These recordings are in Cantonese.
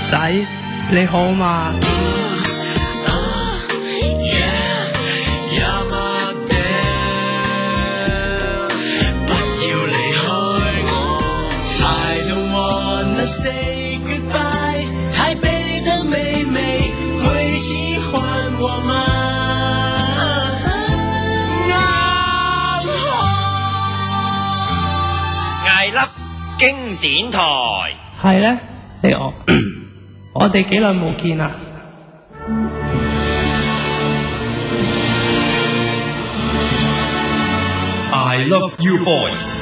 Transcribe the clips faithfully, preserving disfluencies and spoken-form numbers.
仔，你好嘛？ Say goodbye， 台北的妹妹會喜歡我嗎？ 艾粒經典台係咧，你我我哋幾耐冇見啦？ I love you boys。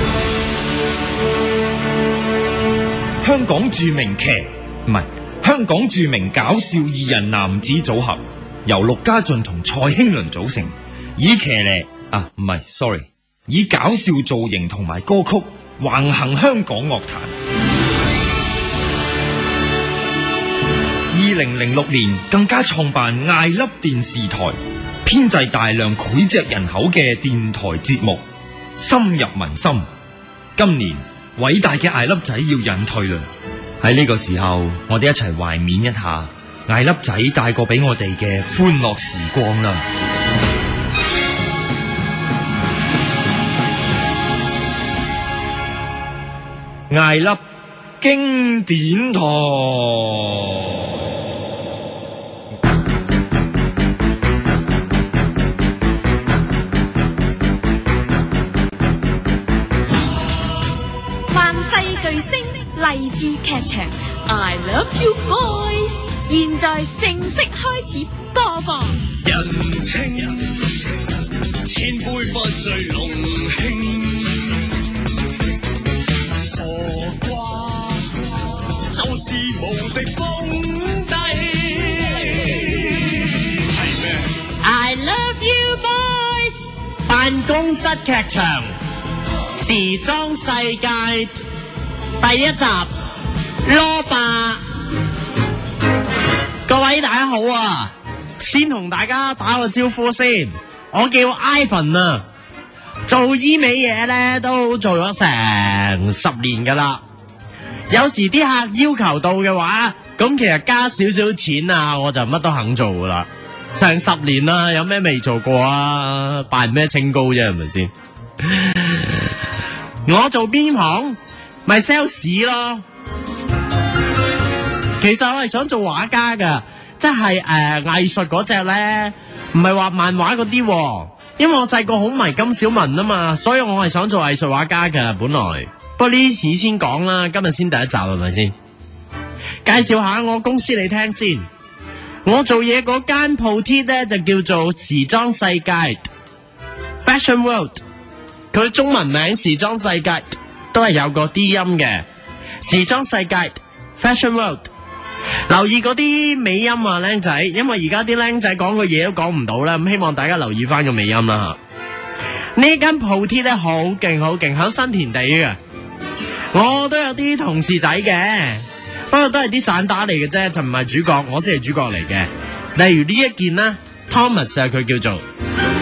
香港著名劇唔係香港著名搞笑二人男子組合，由陸家俊同蔡興倫組成，以騎呢啊唔係 sorry， 以搞笑造型同埋歌曲橫行香港樂壇。二零零六年更加創辦艾粒電視台，編製大量膾炙人口嘅電台節目，深入民心。今年偉大嘅艾粒仔要隱退啦，喺呢個時候，我哋一齊懷緬一下艾粒仔帶過俾我哋嘅歡樂時光啦。艾粒經典台。 勵志劇場 I Love You Boys 現在正式開始播放。 人情千杯不醉濃興，傻瓜就是無敵風底。係咩 I Love You Boys 辦公室劇場時裝世界第一集羅霸，各位大家好啊！先同大家打個招呼先，我叫 Ivan 啊，做醫美嘢咧都做咗成十年噶啦。有時啲客要求到嘅話，咁其實加少少錢啊，我就乜都肯做噶啦。成十年啦，有咩未做過啊？扮咩清高啫，係咪先？我做邊行？咪 sales 咯，其實我係想做畫家噶，即係誒藝術嗰隻咧，唔係畫漫畫嗰啲，因為我細個好迷金小文啊嘛，所以我係想做藝術畫家噶本來。不過呢啲事先講啦，今日先第一集係咪先？介紹下我公司你聽先，我做嘢嗰間鋪貼咧就叫做時裝世界 Fashion World， 佢中文名時裝世界。都係有個 D 音嘅時裝世界 Fashion World， 留意嗰啲尾音啊，靚仔，因為而家啲靚仔講個嘢都講唔到啦，咁希望大家留意翻個尾音啦吓。呢間鋪貼咧好勁好勁，響新田地嘅，我都有啲同事仔嘅，不過都係啲散打嚟嘅啫，就唔係主角，我先係主角嚟嘅。例如呢一件啦 ，Thomas 啊，佢叫做。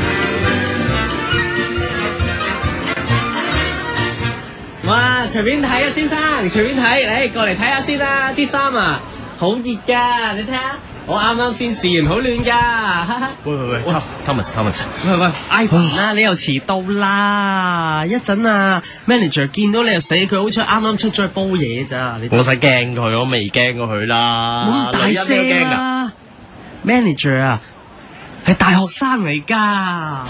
哇！隨便睇啊，先生，隨便睇，嚟過嚟睇下先啦。啲衫啊，好熱噶，你睇下，我啱啱先試完，好暖噶。 喂喂喂 ，Thomas，Thomas， 喂喂 ，Ivan 啊，你又遲到啦！一陣啊 ，manager 見到你又死，佢好似啱啱出咗去煲嘢咋。你我使驚佢，我未驚過佢啦。 冇咁大聲啊 ！manager 啊，係大學生嚟噶。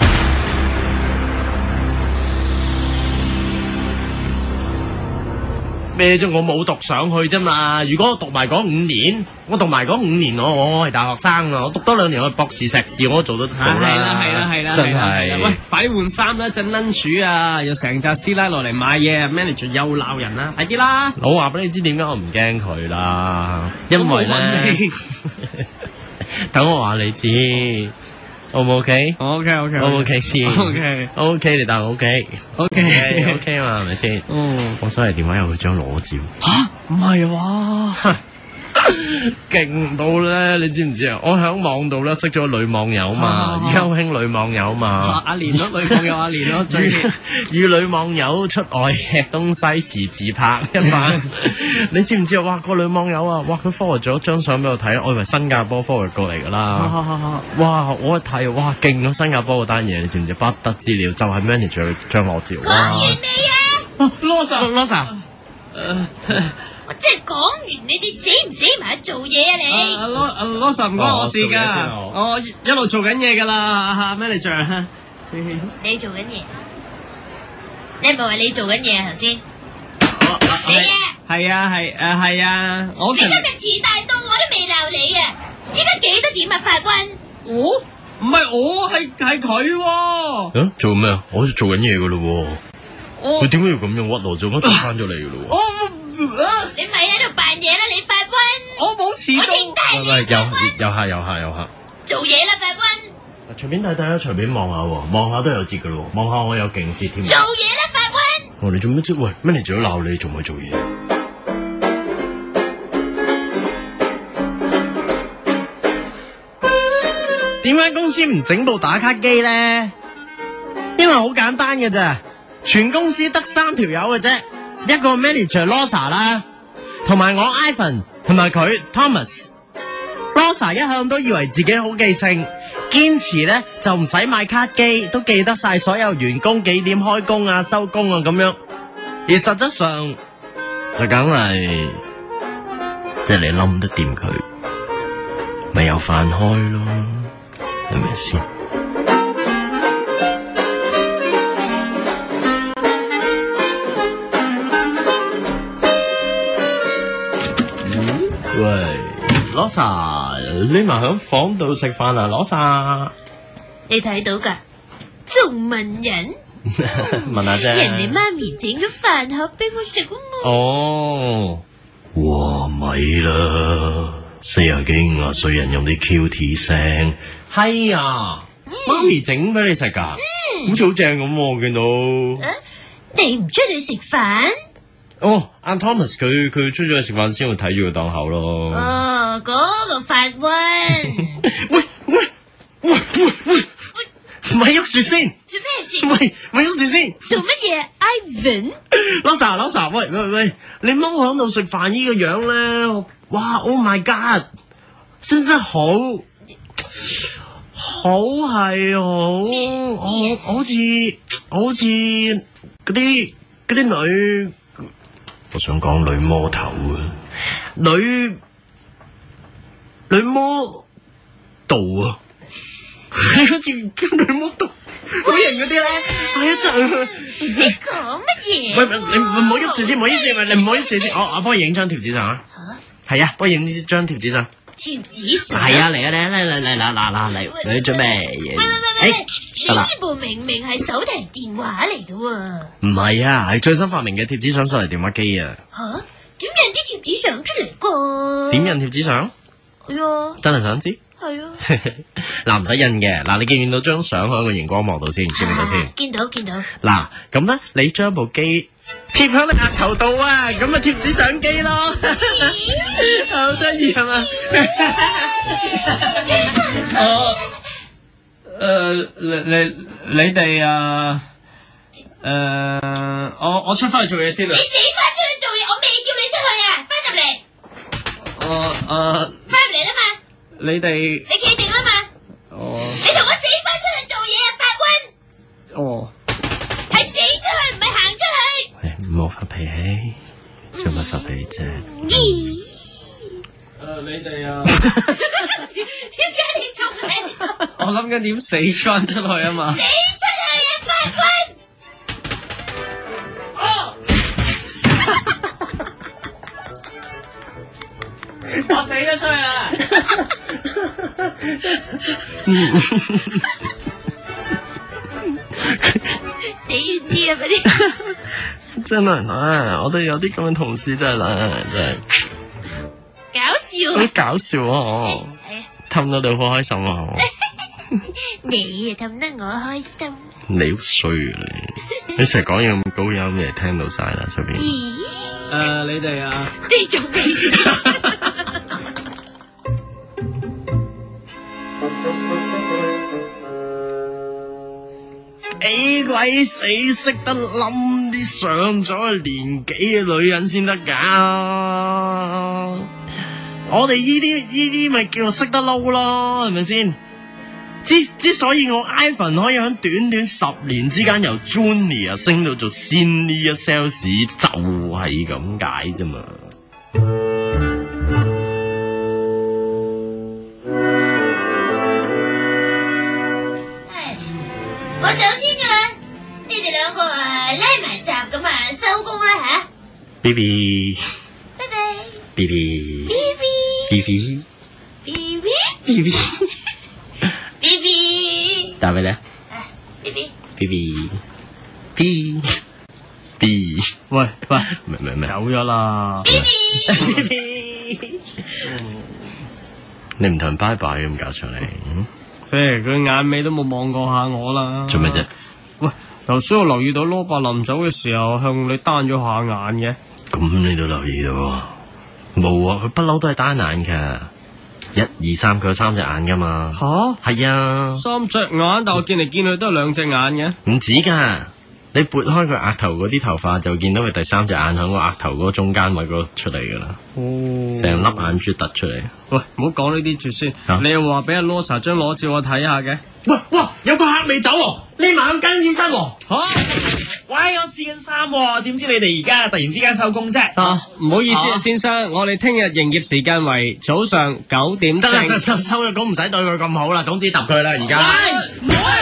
咩啫？我冇讀上去啫嘛。如果我讀埋嗰五年，我讀埋嗰五年，我我係大學生啊。我讀多兩年，我博士碩士，我都做得到啦。 係啦係啦係啦， 真係。 喂，快啲換衫啦！一陣 lunch 啊，又成紮師奶落嚟買嘢 ，manager 又鬧人啦，快啲啦！ 我話俾你知點解我唔驚佢啦，因為咧，等我話你知。O 唔 OK？OK OK OK 先 OK OK 你答我 OK OK OK 嘛係咪先？嗯，我手提電話有佢張裸照。 吓，唔係話勁到咧，你知唔知啊？我喺網度咧識咗女網友嘛，而家好興女網友嘛。 阿蓮咯，女網友阿蓮咯，最與女網友出外嘅東西時自拍一版。你知唔知啊？哇，個女網友啊，哇，佢 forward 咗張相俾我睇，我以為新加坡 forward 過嚟噶啦。哇，我一睇，哇，勁咗新加坡嗰單嘢，你知唔知？不得之了，就係 manager 張樂照。 講完未啊？ Losa，Losa。 我即係講完，你哋死唔死埋做嘢啊你？ 阿羅阿羅神唔關我事噶，我一路做緊嘢噶啦，manager。 你做緊嘢？你係咪話你做緊嘢啊？頭先你啊？ 係啊係誒係啊，我你今日遲大到我都未鬧你啊！依家幾多點啊，法官？ 我唔係我係係佢喎。 啊？做咩啊？我做緊嘢噶咯。 我佢點解要咁樣屈我？做乜就翻咗嚟噶咯？ 我你咪喺度扮嘢啦，你法官！ 我冇遲到。 我認得你法官。 有下有下有下。 做嘢啦，法官！ 隨便睇睇啊，隨便望下喎，望下都有折噶咯，望下我有勁折添。 做嘢啦，法官！ 我哋做咩啫？喂，乜你仲要鬧你，仲唔去做嘢？點解公司唔整部打卡機咧？因為好簡單嘅咋，全公司得三條友嘅啫，一個 manager Losa 啦，同埋我 Ivan， 同埋佢 Thomas。Losa 一向都以為自己好記性，堅持咧就唔使買卡機，都記得晒所有員工幾點開工啊、收工啊咁樣。而實質上就梗係，即係你冧得掂佢，咪有飯開咯，係咪先？喂，Losa，匿埋響房度食飯啊，Losa。 你睇到噶？仲問人？ 問下啫。 人哋媽咪整咗飯盒俾我食啊嘛。 哦，哇咪啦，四廿幾五廿歲人用啲 Q T 聲，係啊，媽咪整俾你食噶，好似好正咁喎，我見到。 啊，你唔出去食飯？ 哦，阿 Thomas 佢佢出咗去食飯先會睇住個檔口咯。 哦，嗰個法官。 喂喂喂喂喂，咪喐住先。 做咩事？ 喂，咪喐住先。 做乜嘢？Ivan。Losa，Losa， 喂喂喂，你踎響度食飯呢個樣咧，哇 ！Oh my god，真真好，好係好，我好似好似嗰啲嗰啲女。我想講女魔頭啊，女女魔道啊，好似女魔道好型嗰啲咧，係啊真係。 你講乜嘢？ 喂，你唔好喐住先，唔好喐住，你唔好喐住先。我我幫你影張貼紙相啊。吓？係啊，幫你影張貼紙相。 貼紙相？ 係啊，嚟啊嚟啊嚟嚟嚟嗱嗱嗱嚟，你做咩嘢？ 喂喂喂喂，你得啦呢部明明係手提電話嚟嘅喎。 唔係啊，係最新發明嘅貼紙相手提電話機啊。 吓？點印啲貼紙相出嚟噶？ 點印貼紙相？ 係啊。 真係想知？ 係啊。 嗱，唔使印嘅，嗱，你見唔見到張相喺個熒光幕度先？見唔見到先？ 見到見到。 嗱，咁咧，你將部機貼喺你額頭度啊，咁咪貼紙相機咯，好得意係嘛？ 我誒你你你哋啊誒我我出翻去做嘢先啦。 你死翻出去做嘢，我未叫你出去啊！翻入嚟。 我誒翻入嚟啦嘛。 你哋你企定啦嘛。 哦你同我死翻出去做嘢啊，法官！ 哦。 係死出去，唔係行出去。 喂，唔好發脾氣，做乜發脾氣啫？ 咦？ 誒你哋啊， 點解你仲喺度？ 我諗緊點死翻出去啊嘛。 死出去啊，法官！ 我死咗出去啦！ 死遠啲啊！嗰啲真係啦，我哋有啲咁嘅同事真係啦，真係搞笑好啊！ 搞笑啊！ 係啊， 氹到你好開心啊！ 你啊氹得我開心。 你好衰啊你！你成日講嘢咁高音，你聽到晒啦出邊。 咦？ 誒你哋啊， 你仲未死？ 鬼死識得冧啲上咗年紀嘅女人先得噶。我哋呢啲呢啲咪叫做識得撈咯，係咪先？之之所以我 Ivan 可以喺短短十年之間由 Junior 升到做 Senior Sales， 就係咁解啫嘛。 我走先噶啦，你哋兩個啊拉埋閘咁啊收工啦吓。 B B， 拜拜。 B B， B B B， B B B， B B， 打俾你。 B B， B B B B， 喂喂， 明明明， 走咗啦。 B B， 你唔同人拜拜咁搞出嚟？ 即係佢眼尾都冇望過下我啦。 做咩啫？ 喂，頭先我留意到羅伯臨走嘅時候向你單咗下眼嘅。 咁你都留意到啊？冇啊，佢不嬲都係單眼噶，一二三佢有三隻眼噶嘛。 吓？ 係啊， 三隻眼，但我見嚟見去都係兩隻眼嘅。 唔止噶，你撥開佢額頭嗰啲頭髮就見到佢第三隻眼喺個額頭嗰個中間位嗰度出嚟噶啦。 哦， 成粒眼珠突出嚟。 喂，唔好講呢啲住先。 啊你又話俾阿羅 Sir 張裸照我睇下嘅。 喂哇，有個客未走喎，匿埋喺更衣室喎。 吓？ 喂，我試緊衫喎，點知你哋而家突然之間收工啫？ 啊，唔好意思啊，先生，我哋聽日營業時間為早上九點得啦， 正。 收收咗工唔使對佢咁好啦，總之揼佢啦而家。 喂，唔好啊，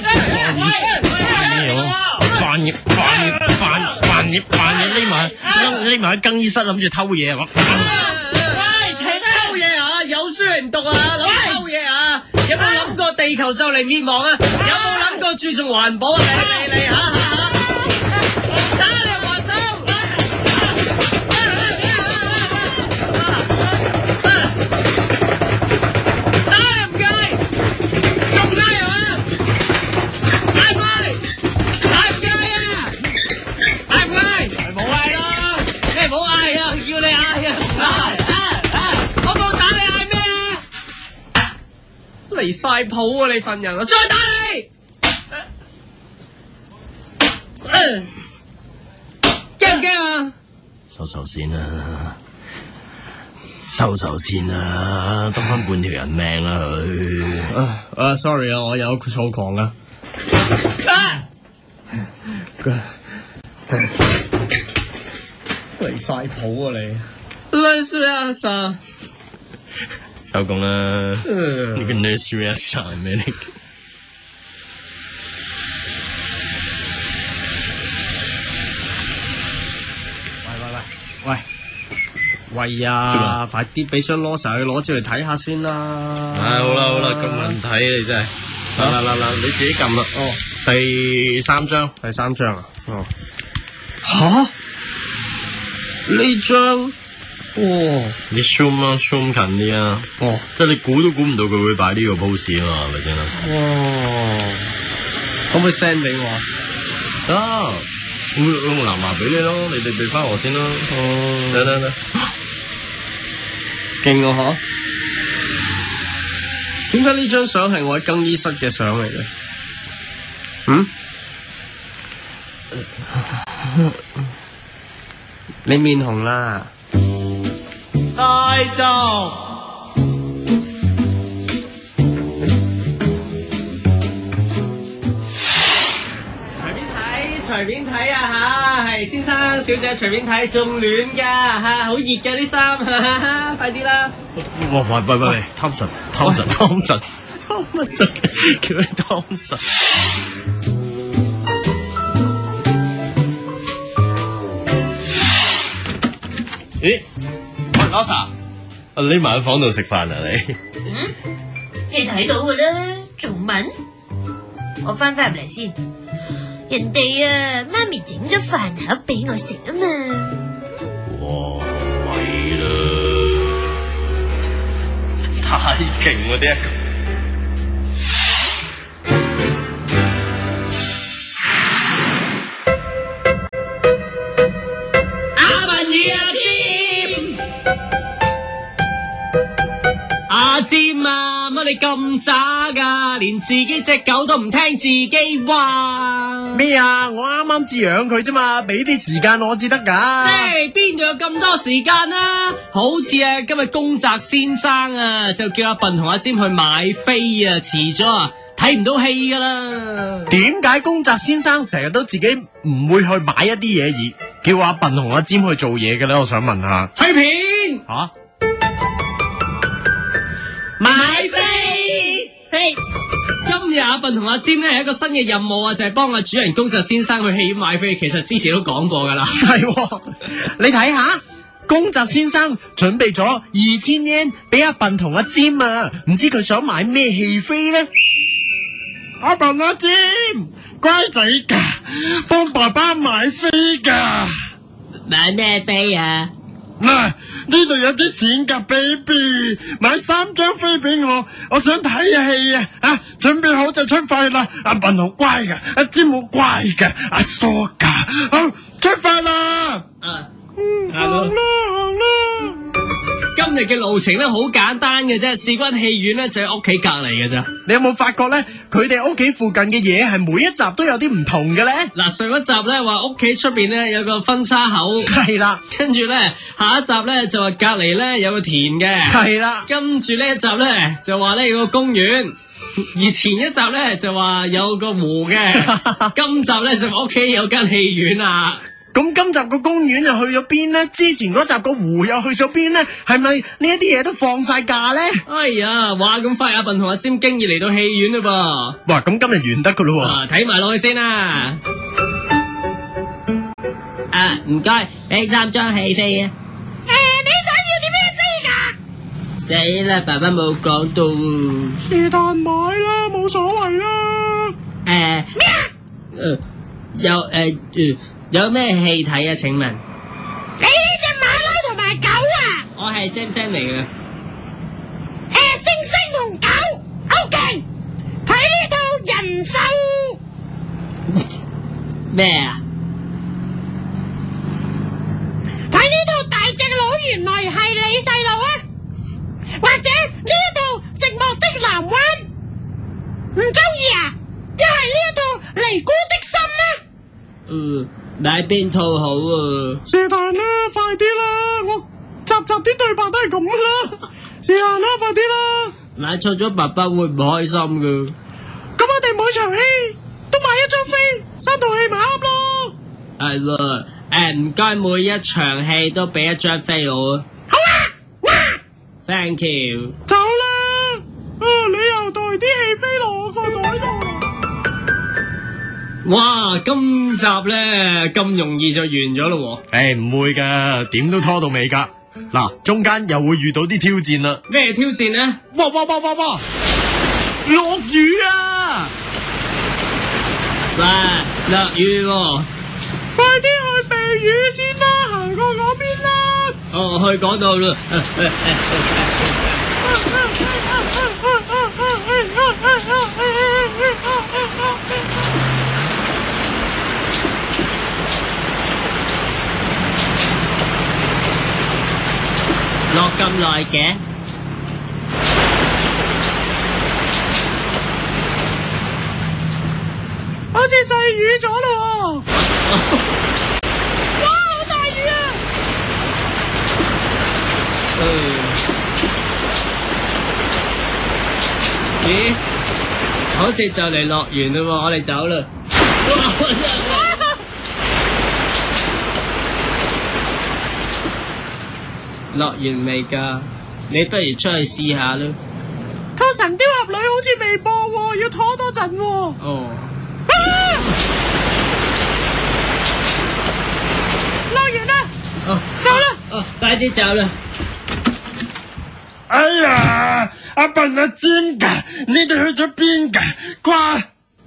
喂！ 扮嘢扮嘢扮扮嘢扮嘢匿埋匿埋喺更衣室諗住偷嘢啊！ 喂，聽偷嘢啊，有書嚟唔讀啊，諗偷嘢啊，有冇諗過地球就嚟滅亡啊？有冇諗過注重環保啊？嚟嚟嚟嚇嚇嚇！打你還手！打你唔計，仲拉係嘛？嗌快！嗌唔計啊！嗌唔計？冇嗌咯，你唔好嗌啊！叫你嗌啊！我冇打你嗌咩啊？離晒譜啊！你份人啊！再打你！驚唔驚啊？ 收手先啦，收手先啦，得翻半條人命啦佢。 啊啊，sorry 啊，我有躁狂啊！離晒譜啊你！類似啊啥？ 收工啦！呢個 nursery 係咩嚟？喂喂呀！快啲俾張羅 Sir 去攞照嚟睇下先啦！ 啊好啦好啦，咁問題你真係，嗱嗱嗱嗱，你自己撳啦。哦，第三張， 第三張啊！哦，吓？呢張？哦， 你 zoom 啊 zoom 近啲啊！ 哦， 即係你估都估唔到佢會擺呢個 pose 啊嘛，係咪先啦？ 哇！可唔可以 send 俾我？ 得，我我南華俾你咯，你哋俾翻我先咯。哦，得得得， 勁啊嗬！點解呢張相係我喺更衣室嘅相嚟嘅？嗯？你面紅啦！ 大就隨便睇，隨便睇啊吓，係先生小姐隨便睇，仲暖噶吓，好熱嘅啲衫，快啲啦！ 哇喂喂喂，湯神湯神湯神湯乜神？叫你湯神。咦？喂，羅 Sir，匿埋喺房度食飯啊你？ 嗯，你睇到㗎啦，仲問？我翻返入嚟先。人哋啊，媽咪整咗飯盒俾我食啊嘛。 哇，喂啦，太勁喎呢一個！ 阿阿占啊，乜你咁渣噶？連自己隻狗都唔聽自己話咩啊？我啱啱至養佢啫嘛，俾啲時間我至得噶。 即係邊度有咁多時間啊？好似啊，今日宮澤先生啊，就叫阿笨同阿占去買飛啊，遲咗啊，睇唔到戲噶啦。 點解宮澤先生成日都自己唔會去買一啲嘢，而叫阿笨同阿占去做嘢嘅咧？我想問下。 睇片吓、啊？ 買飛。嘿，今日阿笨同阿占咧係一個新嘅任務啊，就係幫阿主人宮澤先生去戲院買飛。其實之前都講過噶啦。 係，你睇下，宮澤先生準備咗二千yen俾阿笨同阿占啊，唔知佢想買咩戲飛咧？ 阿笨阿占，乖仔噶，幫爸爸買飛噶。 買咩飛啊？ 嗱，呢度有啲錢噶 ，baby， 買三張飛俾我，我想睇戲啊！啊，準備好就出發啦！阿笨好乖噶，阿占好乖噶，阿疏噶，好出發啦！ 啊，嗯，行啦，行啦。今日嘅路程咧好簡單嘅啫，事關戲院咧就喺屋企隔籬嘅咋。 你有冇發覺咧？佢哋屋企附近嘅嘢係每一集都有啲唔同嘅咧。 嗱，上一集咧話屋企出邊咧有個分叉口， 係啦。 跟住咧下一集咧就話隔籬咧有個田嘅， 係啦。 跟住呢一集咧就話咧有個公園，而前一集咧就話有個湖嘅，今集咧就話屋企有間戲院啊。 咁今集個公園又去咗邊呢？之前嗰集個湖又去咗邊呢？係咪呢一啲嘢都放晒假呢？ 哎呀，話咁快阿笨同阿占經已嚟到戲院嘞噃！ 哇，咁今日完得噶咯喎！ 睇埋落去先啦。啊，唔該，俾三張戲飛啊！ 誒，你想要啲咩飛㗎？ 死啦，爸爸冇講到喎。 是但買啦，冇所謂啦。 誒咩啊？誒，有誒誒。有咩戲睇啊？請問你呢隻馬騮同埋狗啊？ 我係星星嚟嘅。 誒，星星同狗 ，OK。睇呢套人獸咩啊？ 睇呢套大隻佬原來係你細路啊？或者呢一套寂寞的南灣唔中意啊？一係呢一套尼姑的心啊？ 嗯。買邊套好啊？ 是但啦，快啲啦！我集集啲對白都係咁啦，是但啦，快啲啦！ 買錯咗，爸爸會唔開心噶？ 咁我哋每場戲都買一張飛，三套戲咪啱咯？ 係喎，誒唔該，每一場戲都俾一張飛我啊！ 好啊，哇 ！Thank you。 走啦！啊，你又袋啲戲飛落我個袋度。 哇！今集咧咁容易就完咗咯喎！ 誒，唔會噶，點都拖到尾噶。嗱，中間又會遇到啲挑戰啦。 咩挑戰呢？ 哇哇哇哇哇！落雨啊！ 哇，落雨喎！ 快啲去避雨先啦，行過嗰邊啦。 哦，去嗰度啦。落咁耐嘅， 好似細雨咗咯。哇，好大雨啊！ 咦，好似就嚟落完啦喎，我哋走啦。落完未㗎？你不如出去試下啦。 套神雕俠侶好似未播喎，要拖多陣喎。 哦。 啊！落完啦。 哦， 走啦。 哦，快啲走啦。 哎呀，阿笨阿尖㗎，你哋去咗邊㗎？啩？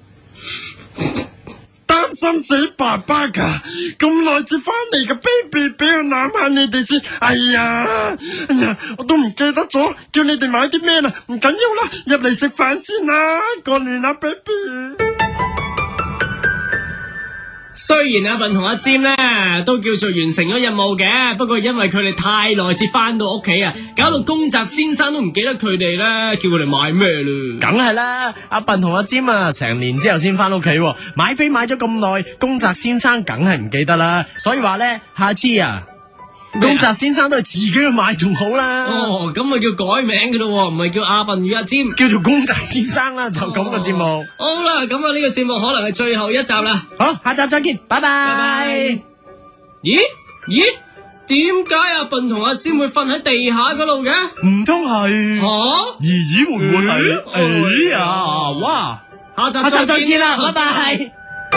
擔心死爸爸噶，咁耐至翻嚟嘅 baby， 俾我攬下你哋先。哎呀，哎呀，我都唔記得咗，叫你哋買啲咩啦。唔緊要啦，入嚟食飯先啦，過年啦 baby。 雖然阿笨同阿尖咧都叫做完成咗任務嘅，不過因為佢哋太耐先翻到屋企啊，搞到宮澤先生都唔記得佢哋咧，叫佢哋買咩啦。 梗係啦，阿笨同阿尖啊，成年之後先翻屋企，買飛買咗咁耐，宮澤先生梗係唔記得啦。所以話咧，下次啊，宮澤先生都係自己去買仲好啦。 哦，咁咪叫改名噶咯，唔係叫阿笨與阿尖， 叫做宮澤先生啦，就咁個節目。 哦、好啦，咁啊呢個節目可能係最後一集啦。 好，下集再見，拜拜。拜拜。 咦咦，點解阿笨同阿尖會瞓喺地下嗰度嘅？ 唔通係？吓、啊，咦咦會唔會係？哎呀，哇！ 下集下集再見啦，拜拜。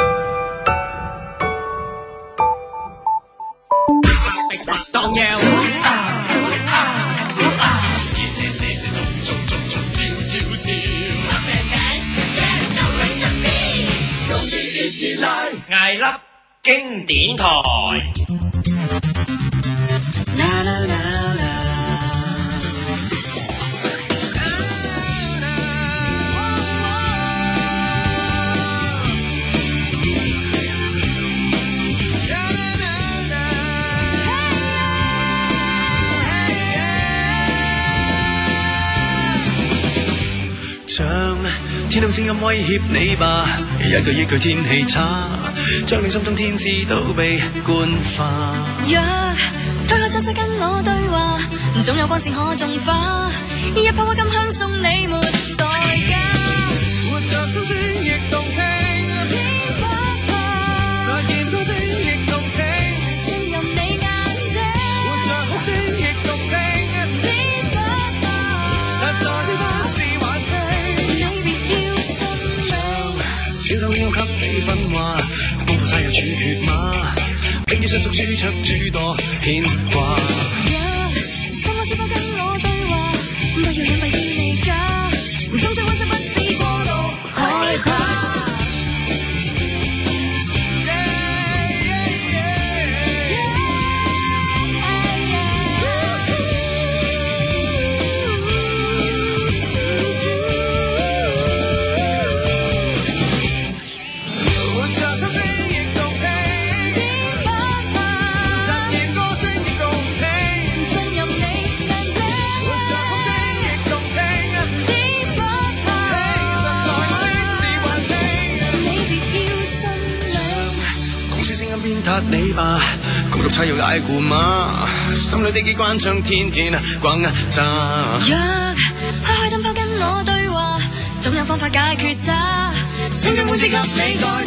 當妖。 艾粒經典台。 像天空聲音威脅你吧，一句一句天氣差，將你心中天知都被灌化。 若推開窗紗跟我對話，總有光線可種花，一泡鬱金香送你沒代價。 活着心聲亦動聽， 天不怕， 實驗高聲亦動聽， 信任你眼睛。 活着哭聲亦動聽， 天不怕， 實在的不是幻聽。 你別要信任， 小手要給你訓話，功夫差有處決馬，並要迅速輸出諸多牽掛。 心我是否跟我對話，不要因為意味假，終將溫室不是過度害怕。 撻你吧，共讀差要捱過嗎？心裏的機關槍天天轟炸。 若開開燈泡跟我對話，總有方法解決它。 青春本是給你代